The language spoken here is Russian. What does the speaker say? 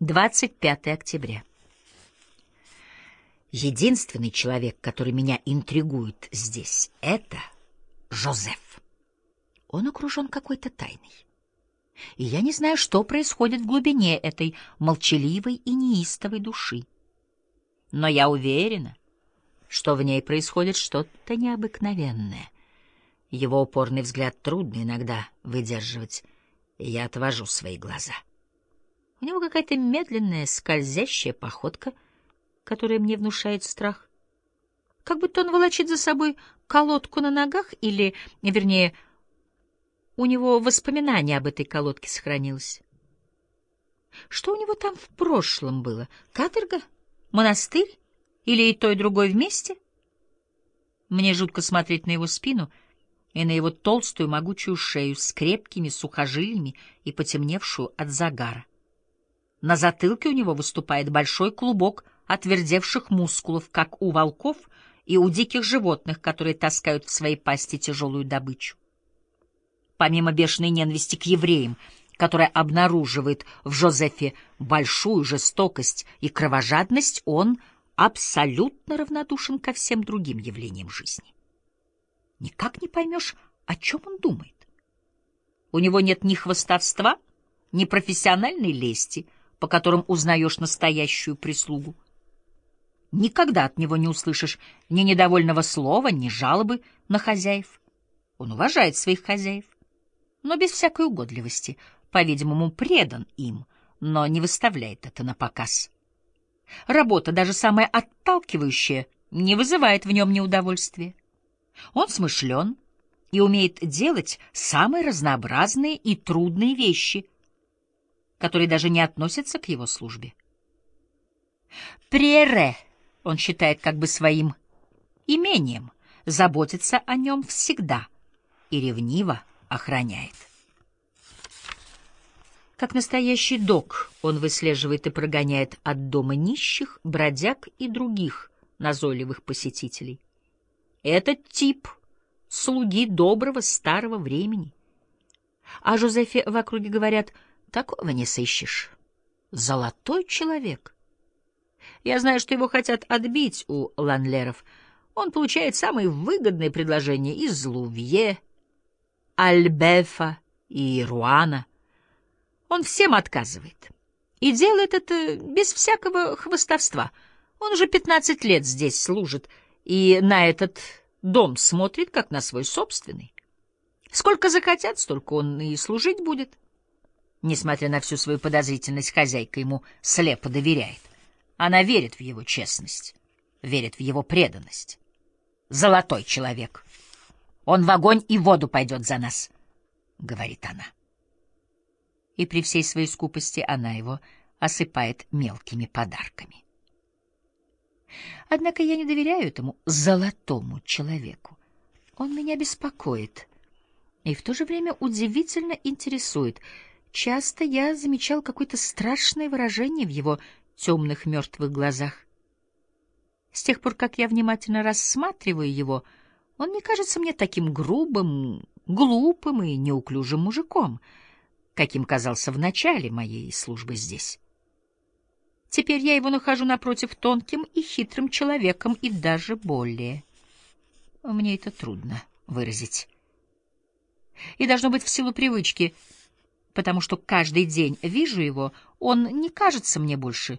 25 октября. Единственный человек, который меня интригует здесь, — это Жозеф. Он окружен какой-то тайной. И я не знаю, что происходит в глубине этой молчаливой и неистовой души. Но я уверена, что в ней происходит что-то необыкновенное. Его упорный взгляд трудно иногда выдерживать, и я отвожу свои глаза. У него какая-то медленная, скользящая походка, которая мне внушает страх. Как будто он волочит за собой колодку на ногах, или, вернее, у него воспоминание об этой колодке сохранилось. Что у него там в прошлом было? Каторга? Монастырь? Или и то, и другое вместе? Мне жутко смотреть на его спину и на его толстую могучую шею с крепкими сухожилиями и потемневшую от загара. На затылке у него выступает большой клубок отвердевших мускулов, как у волков и у диких животных, которые таскают в своей пасти тяжелую добычу. Помимо бешеной ненависти к евреям, которая обнаруживает в Жозефе большую жестокость и кровожадность, он абсолютно равнодушен ко всем другим явлениям жизни. Никак не поймешь, о чем он думает. У него нет ни хвастовства, ни профессиональной лести, по которым узнаешь настоящую прислугу. Никогда от него не услышишь ни недовольного слова, ни жалобы на хозяев. Он уважает своих хозяев, но без всякой угодливости, по-видимому, предан им, но не выставляет это на показ. Работа, даже самая отталкивающая, не вызывает в нем неудовольствия. Он смышлен и умеет делать самые разнообразные и трудные вещи, которые даже не относятся к его службе. Приэре он считает как бы своим имением, заботится о нем всегда и ревниво охраняет. Как настоящий дог он выслеживает и прогоняет от дома нищих, бродяг и других назойливых посетителей. Этот тип — слуги доброго старого времени. О Жозефе в округе говорят: такого не сыщешь. Золотой человек. Я знаю, что его хотят отбить у Ланлеров. Он получает самые выгодные предложения из Лувье, Альбефа и Руана. Он всем отказывает. И делает это без всякого хвастовства. Он уже 15 лет здесь служит, и на этот дом смотрит, как на свой собственный. Сколько захотят, столько он и служить будет. Несмотря на всю свою подозрительность, хозяйка ему слепо доверяет. Она верит в его честность, верит в его преданность. Золотой человек. Он в огонь и воду пойдет за нас, — говорит она. И при всей своей скупости она его осыпает мелкими подарками. Однако я не доверяю этому золотому человеку. Он меня беспокоит и в то же время удивительно интересует. Часто я замечал какое-то страшное выражение в его темных мертвых глазах. С тех пор, как я внимательно рассматриваю его, он не кажется мне таким грубым, глупым и неуклюжим мужиком, каким казался в начале моей службы здесь. Теперь я его нахожу напротив тонким и хитрым человеком, и даже более. Мне это трудно выразить. И должно быть в силу привычки, потому что каждый день вижу его, он не кажется мне больше